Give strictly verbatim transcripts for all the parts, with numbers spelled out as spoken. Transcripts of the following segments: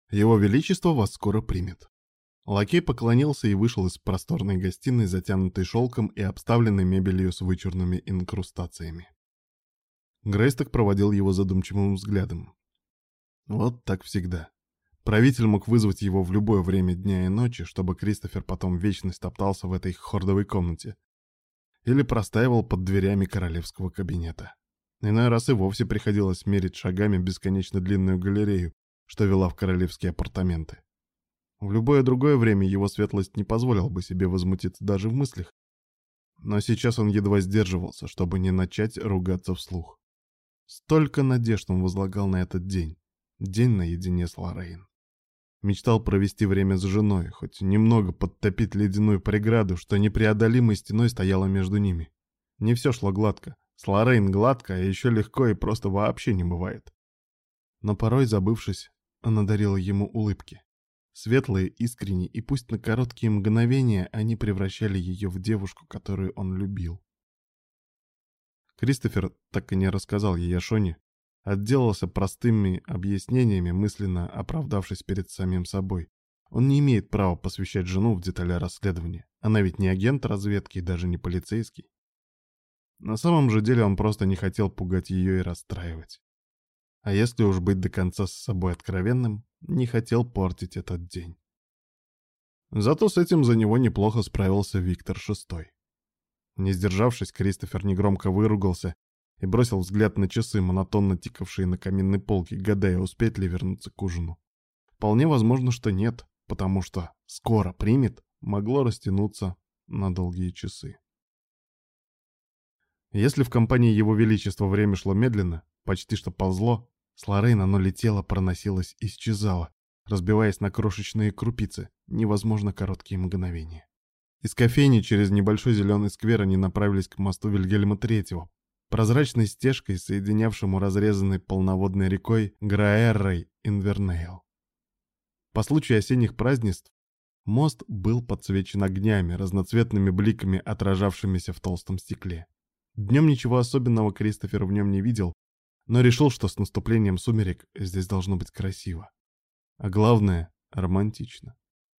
Его Величество вас скоро примет». Лакей поклонился и вышел из просторной гостиной, затянутой шелком и обставленной мебелью с вычурными инкрустациями. Грейсток проводил его задумчивым взглядом. Вот так всегда. Правитель мог вызвать его в любое время дня и ночи, чтобы Кристофер потом вечность топтался в этой хордовой комнате. Или простаивал под дверями королевского кабинета. Иной раз и вовсе приходилось мерить шагами бесконечно длинную галерею, что вела в королевские апартаменты. В любое другое время его светлость не позволил бы себе возмутиться даже в мыслях. Но сейчас он едва сдерживался, чтобы не начать ругаться вслух. Столько надежд он возлагал на этот день. День наедине с Лоррейн. Мечтал провести время с женой, хоть немного подтопить ледяную преграду, что непреодолимой стеной стояла между ними. Не все шло гладко. С Лоррейн гладко, а еще легко и просто вообще не бывает. Но порой, забывшись, она дарила ему улыбки. Светлые, искренние, и пусть на короткие мгновения они превращали ее в девушку, которую он любил. Кристофер так и не рассказал ей о Шоне, отделался простыми объяснениями, мысленно оправдавшись перед самим собой. Он не имеет права посвящать жену в детали расследования. Она ведь не агент разведки и даже не полицейский. На самом же деле он просто не хотел пугать ее и расстраивать. А если уж быть до конца с собой откровенным, не хотел портить этот день. Зато с этим за него неплохо справился Виктор шестой. Не сдержавшись, Кристофер негромко выругался и бросил взгляд на часы, монотонно тикавшие на каминной полке, гадая, успеть ли вернуться к ужину. Вполне возможно, что нет, потому что «скоро примет» могло растянуться на долгие часы. Если в компании Его Величества время шло медленно, почти что ползло, с Лоррейн оно летело, проносилось, исчезало, разбиваясь на крошечные крупицы, невозможно короткие мгновения. Из кофейни через небольшой зеленый сквер они направились к мосту Вильгельма третьего, прозрачной стежкой, соединявшему разрезанной полноводной рекой Граэррой Инвернейл. По случаю осенних празднеств мост был подсвечен огнями, разноцветными бликами, отражавшимися в толстом стекле. Днем ничего особенного Кристофер в нем не видел, но решил, что с наступлением сумерек здесь должно быть красиво. А главное — романтично.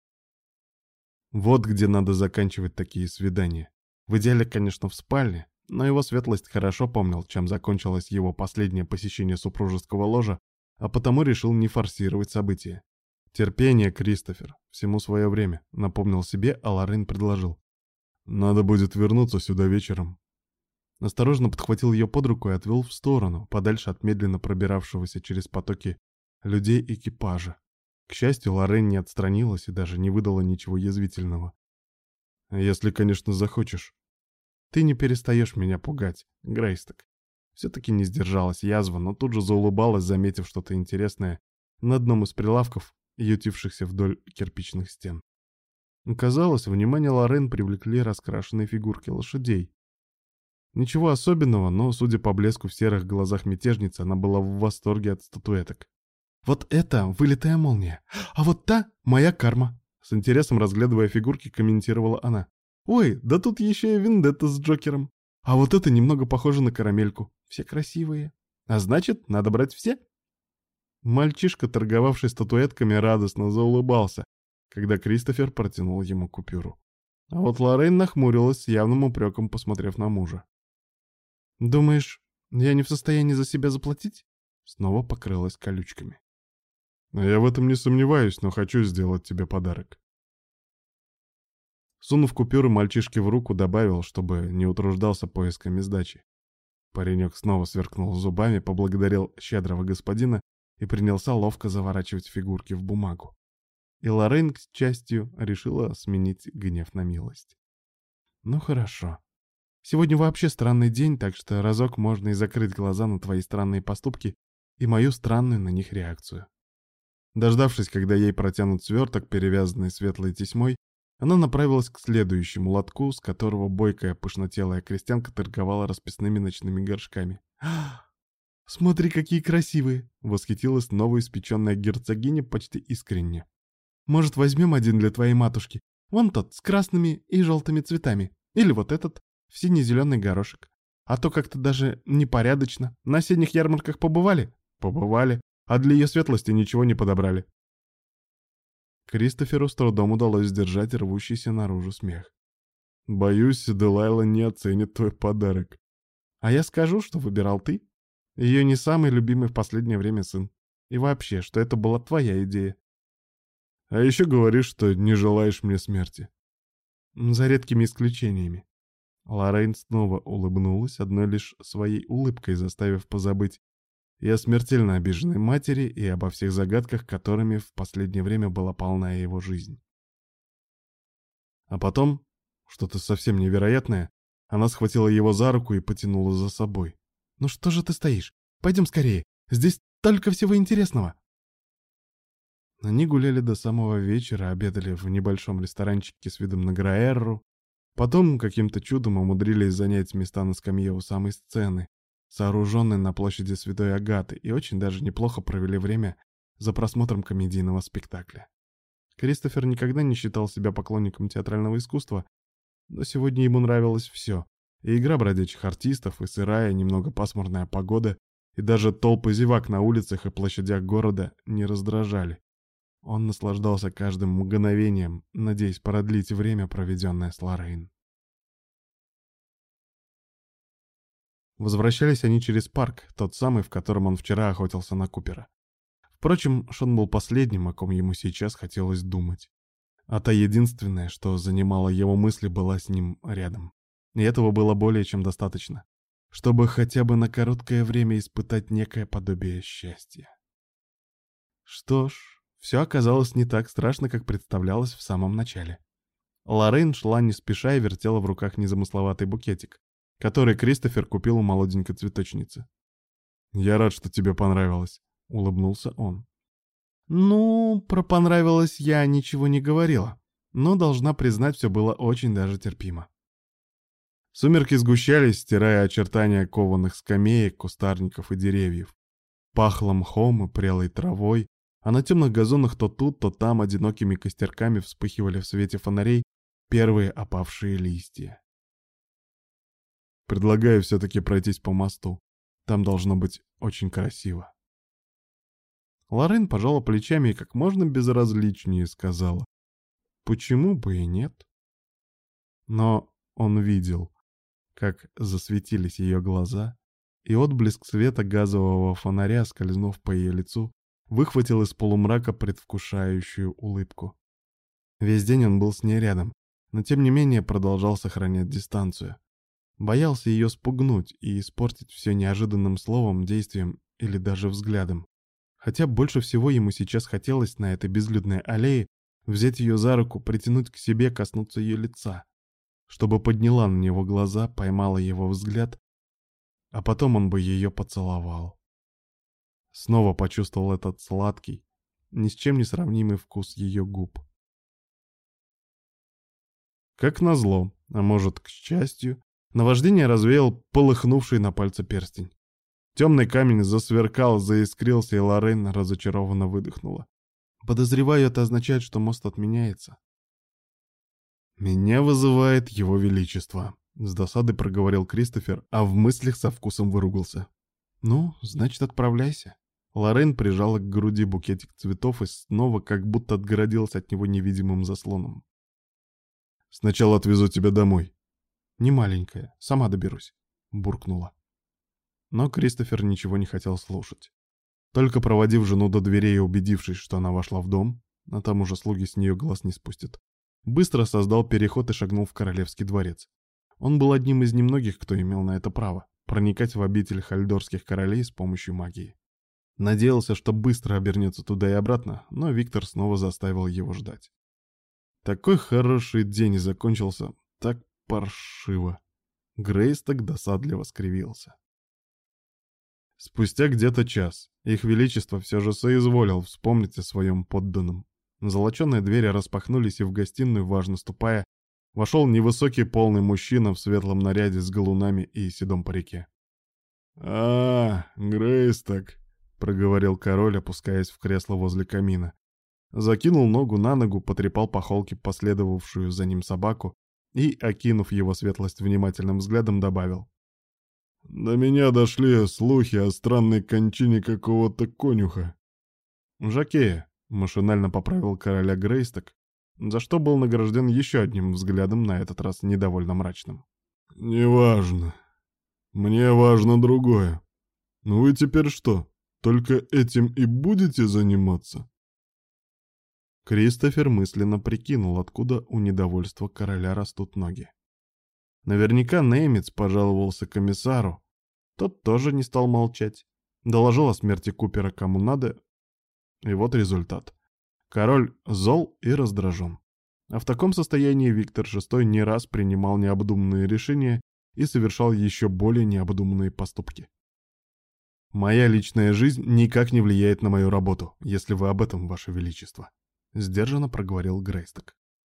Вот где надо заканчивать такие свидания. В идеале, конечно, в спальне, но его светлость хорошо помнил, чем закончилось его последнее посещение супружеского ложа, а потому решил не форсировать события. «Терпение, Кристофер, всему свое время», — напомнил себе, а Лоррейн предложил. «Надо будет вернуться сюда вечером». Осторожно подхватил ее под руку и отвел в сторону, подальше от медленно пробиравшегося через потоки людей экипажа. К счастью, Лоррейн не отстранилась и даже не выдала ничего язвительного. «Если, конечно, захочешь». «Ты не перестаешь меня пугать, Грейсток». Все-таки не сдержалась язва, но тут же заулыбалась, заметив что-то интересное на одном из прилавков, ютившихся вдоль кирпичных стен. Казалось, внимание Лоррейн привлекли раскрашенные фигурки лошадей. Ничего особенного, но, судя по блеску в серых глазах мятежницы, она была в восторге от статуэток. «Вот это вылитая молния, а вот та моя карма!» С интересом разглядывая фигурки, комментировала она. «Ой, да тут еще и Вендетта с Джокером. А вот это немного похоже на карамельку. Все красивые. А значит, надо брать все?» Мальчишка, торговавший статуэтками, радостно заулыбался, когда Кристофер протянул ему купюру. А вот Лоррейн нахмурилась с явным упреком, посмотрев на мужа. «Думаешь, я не в состоянии за себя заплатить?» Снова покрылась колючками. «Я в этом не сомневаюсь, но хочу сделать тебе подарок». Сунув купюры мальчишке в руку, добавил, чтобы не утруждался поисками сдачи. Паренек снова сверкнул зубами, поблагодарил щедрого господина и принялся ловко заворачивать фигурки в бумагу. И Лоррейн, к счастью, решила сменить гнев на милость. «Ну хорошо. Сегодня вообще странный день, так что разок можно и закрыть глаза на твои странные поступки и мою странную на них реакцию». Дождавшись, когда ей протянут сверток, перевязанный светлой тесьмой, она направилась к следующему лотку, с которого бойкая пышнотелая крестьянка торговала расписными ночными горшками. «Смотри, какие красивые!» — восхитилась новоиспеченная герцогиня почти искренне. «Может, возьмем один для твоей матушки? Вон тот, с красными и желтыми цветами. Или вот этот, в синий-зеленый горошек. А то как-то даже непорядочно. На осенних ярмарках побывали? Побывали. А для ее светлости ничего не подобрали». Кристоферу с трудом удалось сдержать рвущийся наружу смех. «Боюсь, Делайла не оценит твой подарок». «А я скажу, что выбирал ты. Ее не самый любимый в последнее время сын. И вообще, что это была твоя идея». «А еще говоришь, что не желаешь мне смерти». «За редкими исключениями». Лоррейн снова улыбнулась, одной лишь своей улыбкой заставив позабыть и о смертельно обиженной матери, и обо всех загадках, которыми в последнее время была полна его жизнь. А потом, что-то совсем невероятное, она схватила его за руку и потянула за собой. «Ну что же ты стоишь? Пойдем скорее, здесь столько всего интересного!» Они гуляли до самого вечера, обедали в небольшом ресторанчике с видом на Граэрру, потом каким-то чудом умудрились занять места на скамье у самой сцены, сооруженной на площади Святой Агаты, и очень даже неплохо провели время за просмотром комедийного спектакля. Кристофер никогда не считал себя поклонником театрального искусства, но сегодня ему нравилось все. И игра бродячих артистов, и сырая, немного пасмурная погода, и даже толпы зевак на улицах и площадях города не раздражали. Он наслаждался каждым мгновением, надеясь продлить время, проведенное с Лоррейн. Возвращались они через парк, тот самый, в котором он вчера охотился на Купера. Впрочем, Шон был последним, о ком ему сейчас хотелось думать. А та единственная, что занимала его мысли, была с ним рядом. И этого было более чем достаточно, чтобы хотя бы на короткое время испытать некое подобие счастья. Что ж, все оказалось не так страшно, как представлялось в самом начале. Лоррейн шла не спеша и вертела в руках незамысловатый букетик, который Кристофер купил у молоденькой цветочницы. «Я рад, что тебе понравилось», — улыбнулся он. «Ну, про понравилось я ничего не говорила, но, должна признать, все было очень даже терпимо». Сумерки сгущались, стирая очертания кованых скамеек, кустарников и деревьев. Пахло мхом и прелой травой, а на темных газонах то тут, то там одинокими костерками вспыхивали в свете фонарей первые опавшие листья. «Предлагаю все-таки пройтись по мосту. Там должно быть очень красиво». Лоррейн пожала плечами и как можно безразличнее сказала: «Почему бы и нет?» Но он видел, как засветились ее глаза, и отблеск света газового фонаря, скользнув по ее лицу, выхватил из полумрака предвкушающую улыбку. Весь день он был с ней рядом, но тем не менее продолжал сохранять дистанцию. Боялся ее спугнуть и испортить все неожиданным словом, действием или даже взглядом. Хотя больше всего ему сейчас хотелось на этой безлюдной аллее взять ее за руку, притянуть к себе, коснуться ее лица, чтобы подняла на него глаза, поймала его взгляд, а потом он бы ее поцеловал. Снова почувствовал этот сладкий, ни с чем не сравнимый вкус ее губ. Как назло, а может, к счастью, наваждение развеял полыхнувший на пальце перстень. Темный камень засверкал, заискрился, и Лоррейн разочарованно выдохнула. «Подозреваю, это означает, что мост отменяется». «Меня вызывает его величество», — с досадой проговорил Кристофер, а в мыслях со вкусом выругался. «Ну, значит, отправляйся». Лоррейн прижала к груди букетик цветов и снова как будто отгородилась от него невидимым заслоном. «Сначала отвезу тебя домой». «Не маленькая, сама доберусь», — буркнула. Но Кристофер ничего не хотел слушать. Только проводив жену до дверей и убедившись, что она вошла в дом, а там уже слуги с нее глаз не спустят, быстро создал переход и шагнул в королевский дворец. Он был одним из немногих, кто имел на это право — проникать в обитель хальдорских королей с помощью магии. Надеялся, что быстро обернется туда и обратно, но Виктор снова заставил его ждать. Такой хороший день закончился так паршиво. Грейсток досадливо скривился. Спустя где-то час их величество все же соизволил вспомнить о своем подданном. Золоченые двери распахнулись, и в гостиную, важно ступая, вошел невысокий полный мужчина в светлом наряде с галунами и седом парике. «А, Грейсток», — проговорил король, опускаясь в кресло возле камина. Закинул ногу на ногу, потрепал по холке последовавшую за ним собаку и, окинув его светлость внимательным взглядом, добавил: «До меня дошли слухи о странной кончине какого-то конюха». «Жокея», Машинально поправил короля Грейсток, за что был награжден еще одним взглядом, на этот раз недовольно мрачным. «Неважно. Мне важно другое. Вы теперь что, только этим и будете заниматься?» Кристофер мысленно прикинул, откуда у недовольства короля растут ноги. Наверняка немец пожаловался комиссару. Тот тоже не стал молчать. Доложил о смерти Купера кому надо. И вот результат. Король зол и раздражен. А в таком состоянии Виктор шестой не раз принимал необдуманные решения и совершал еще более необдуманные поступки. «Моя личная жизнь никак не влияет на мою работу, если вы об этом, Ваше Величество», — сдержанно проговорил Грейсток.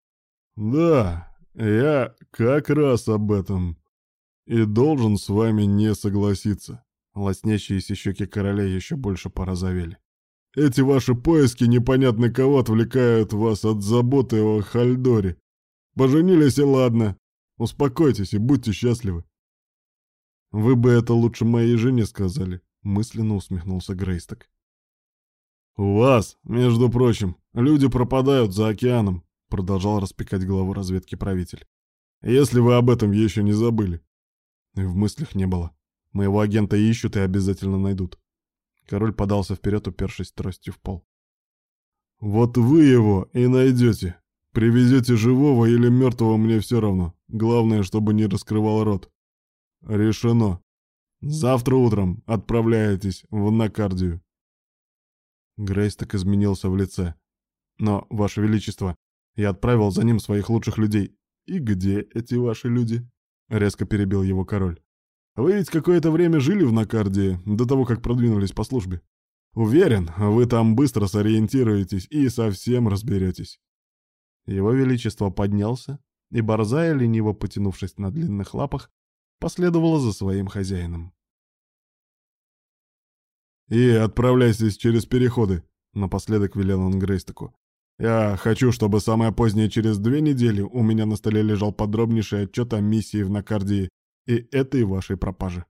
«Да, я как раз об этом и должен с вами не согласиться». Лоснящиеся щеки короля еще больше порозовели. «Эти ваши поиски непонятно кого отвлекают вас от заботы о Хальдоре. Поженились и ладно. Успокойтесь и будьте счастливы». «Вы бы это лучше моей жене сказали», — мысленно усмехнулся Грейсток. «У вас, между прочим, люди пропадают за океаном», — продолжал распекать главу разведки правитель. «Если вы об этом еще не забыли». И в мыслях не было. Моего агента ищут и обязательно найдут. Король подался вперед, упершись тростью в пол. «Вот вы его и найдете. Привезете живого или мертвого, мне все равно. Главное, чтобы не раскрывал рот. Решено. Завтра утром отправляетесь в Накардию». Грейсток изменился в лице. «Но, Ваше Величество, я отправил за ним своих лучших людей». «И где эти ваши люди?» — резко перебил его король. «Вы ведь какое-то время жили в Накардии, до того, как продвинулись по службе. Уверен, вы там быстро сориентируетесь и совсем разберетесь». Его Величество поднялся, и борзая, лениво потянувшись на длинных лапах, последовала за своим хозяином. «И отправляйтесь через переходы», — напоследок велел он Грейстоку. «Я хочу, чтобы самое позднее через две недели у меня на столе лежал подробнейший отчет о миссии в Накардии и этой вашей пропаже».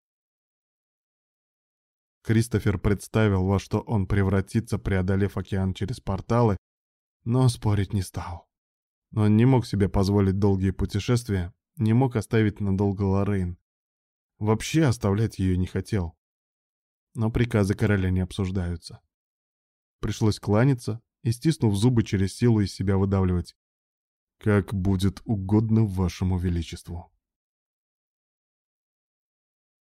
Кристофер представил, во что он превратится, преодолев океан через порталы, но спорить не стал. Он не мог себе позволить долгие путешествия, не мог оставить надолго Лоррейн. Вообще оставлять ее не хотел. Но приказы короля не обсуждаются. Пришлось кланяться и, стиснув зубы, через силу из себя выдавливать. «Как будет угодно вашему величеству».